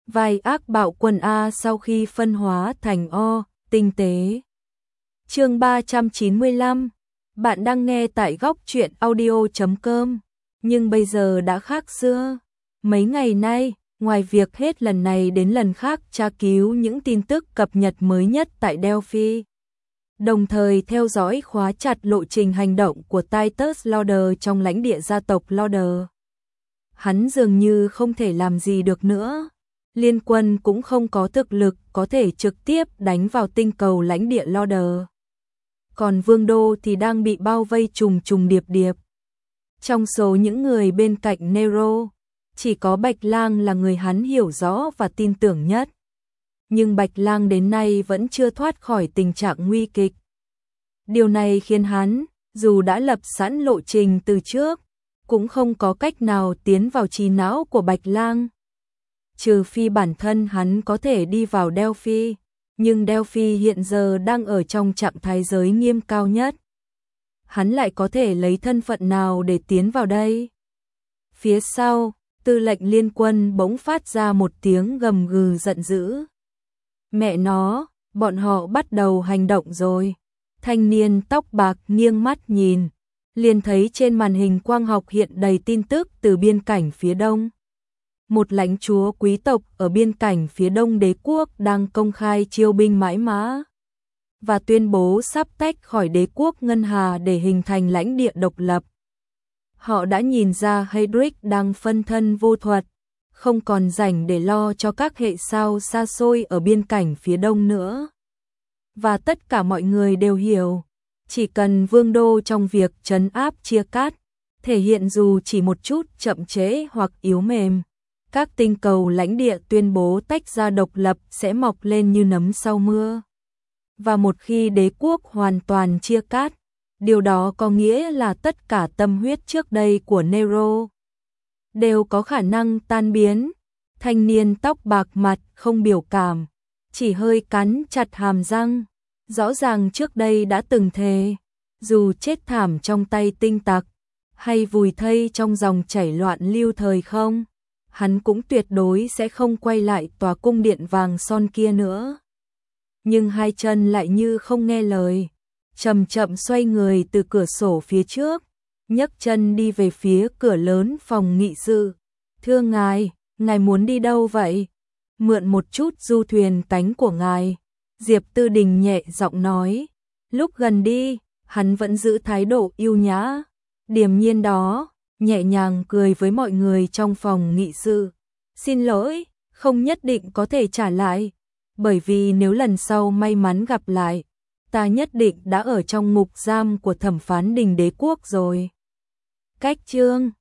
Vai ác bạo quân A sau khi phân hóa thành O, tinh tế. Chương 395. Bạn đang nghe tại góc truyện audio.com. Nhưng bây giờ đã khác xưa. Mấy ngày nay, ngoài việc hết lần này đến lần khác tra cứu những tin tức cập nhật mới nhất tại Delphi, đồng thời theo dõi khóa chặt lộ trình hành động của Titus Lauder trong lãnh địa gia tộc Lauder, hắn dường như không thể làm gì được nữa. Liên quân cũng không có thực lực có thể trực tiếp đánh vào tinh cầu lãnh địa Lauder. Còn Vương đô thì đang bị bao vây trùng trùng điệp điệp. Trong số những người bên cạnh Nero, chỉ có Bạch Lang là người hắn hiểu rõ và tin tưởng nhất. Nhưng Bạch Lang đến nay vẫn chưa thoát khỏi tình trạng nguy kịch. Điều này khiến hắn, dù đã lập sẵn lộ trình từ trước, cũng không có cách nào tiến vào trí não của Bạch Lang. Trừ phi bản thân hắn có thể đi vào Delphi, nhưng Delphi hiện giờ đang ở trong trạng thái giới nghiêm cao nhất. Hắn lại có thể lấy thân phận nào để tiến vào đây? Phía sau, tư lệnh liên quân bỗng phát ra một tiếng gầm gừ giận dữ. Mẹ nó, bọn họ bắt đầu hành động rồi. Thanh niên tóc bạc nghiêng mắt nhìn, liền thấy trên màn hình quang học hiện đầy tin tức từ biên cảnh phía đông. Một lãnh chúa quý tộc ở biên cảnh phía đông đế quốc đang công khai chiêu binh mãi mã và tuyên bố sắp tách khỏi đế quốc Ngân Hà để hình thành lãnh địa độc lập. Họ đã nhìn ra Heydrich đang phân thân vô thuật, không còn rảnh để lo cho các hệ sao xa xôi ở biên cảnh phía đông nữa. Và tất cả mọi người đều hiểu, chỉ cần Vương đô trong việc trấn áp chia cắt, thể hiện dù chỉ một chút chậm trễ hoặc yếu mềm, các tinh cầu lãnh địa tuyên bố tách ra độc lập sẽ mọc lên như nấm sau mưa. Và một khi đế quốc hoàn toàn chia cắt, điều đó có nghĩa là tất cả tâm huyết trước đây của Nero đều có khả năng tan biến. Thanh niên tóc bạc mặt không biểu cảm, chỉ hơi cắn chặt hàm răng. Rõ ràng trước đây đã từng thề, dù chết thảm trong tay tinh tặc, hay vùi thây trong dòng chảy loạn lưu thời không, hắn cũng tuyệt đối sẽ không quay lại tòa cung điện vàng son kia nữa. Nhưng hai chân lại như không nghe lời, chậm chậm xoay người từ cửa sổ phía trước, nhấc chân đi về phía cửa lớn phòng nghị sự. Thưa ngài, ngài muốn đi đâu vậy? Mượn một chút du thuyền cánh của ngài. Diệp Tư Đình nhẹ giọng nói. Lúc gần đi, hắn vẫn giữ thái độ yêu nhã, điềm nhiên đó, nhẹ nhàng cười với mọi người trong phòng nghị sự. Xin lỗi, không nhất định có thể trả lại, bởi vì nếu lần sau may mắn gặp lại, ta nhất định đã ở trong ngục giam của thẩm phán đình đế quốc rồi. Cách chương